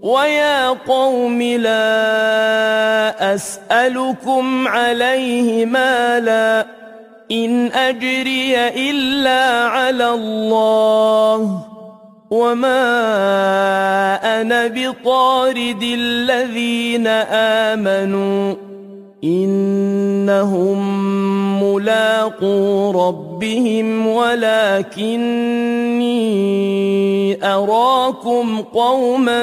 ويا قوم لا أسألكم عليه مالا إن أجري إلا على الله وما أنا بطارد الذين آمنوا إنهم ملاقو ربهم ولكني أراكم قوما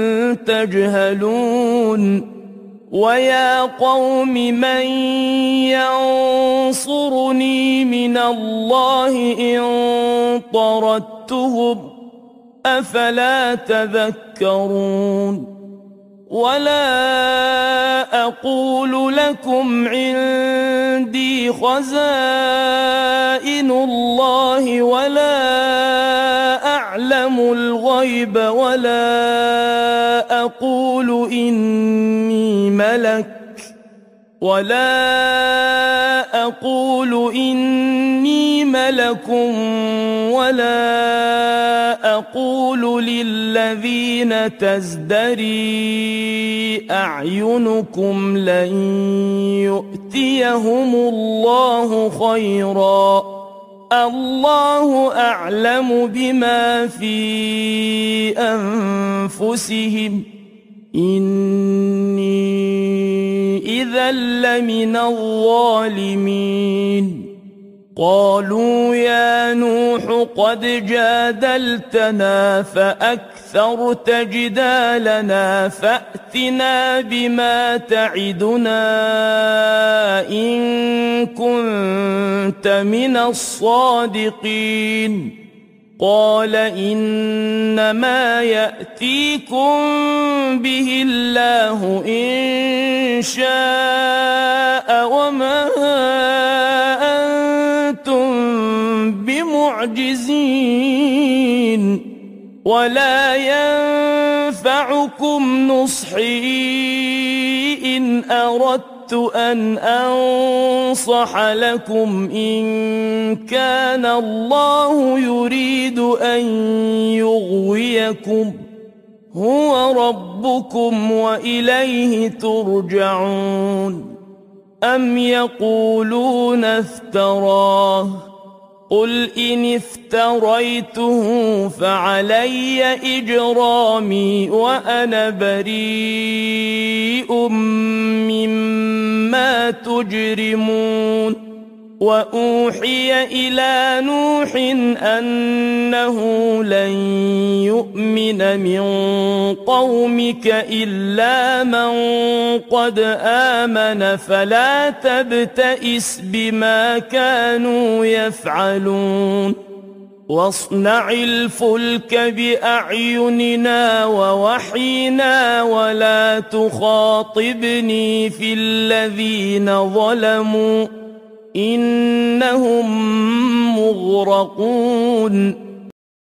تجهلون ويا قوم من ينصرني من الله إن طردتهم أفلا تذكرون ولا أقول لكم عندي خزائن الله ولا أعلم الغيب ولا أقول إني ملك ولا أقول للذين تزدري أعينكم لن يؤتيهم الله خيرا الله أعلم بما في أنفسهم إني إذا لمن الظالمين قالوا يا نوح قد جادلتنا فأكثرت جدالنا فأتنا بما تعدنا إن كنت من الصادقين قال إنما يأتيكم به الله إن شاء وما أنتم بمعجزين ولا ينفعكم نصحي إن أردت أن أنصح لكم إن كان الله يريد أن يغويكم هو ربكم وإليه ترجعون أم يقولون افتراه قل إن افتريته فعلي إجرامي وأنا بريء مما تجرمون وأوحي إلى نوح أنه لن يؤمن من قومك إلا من قد آمن فلا تبتئس بما كانوا يفعلون واصنع الفلك بأعيننا ووحينا ولا تخاطبني في الذين ظلموا إنهم مغرقون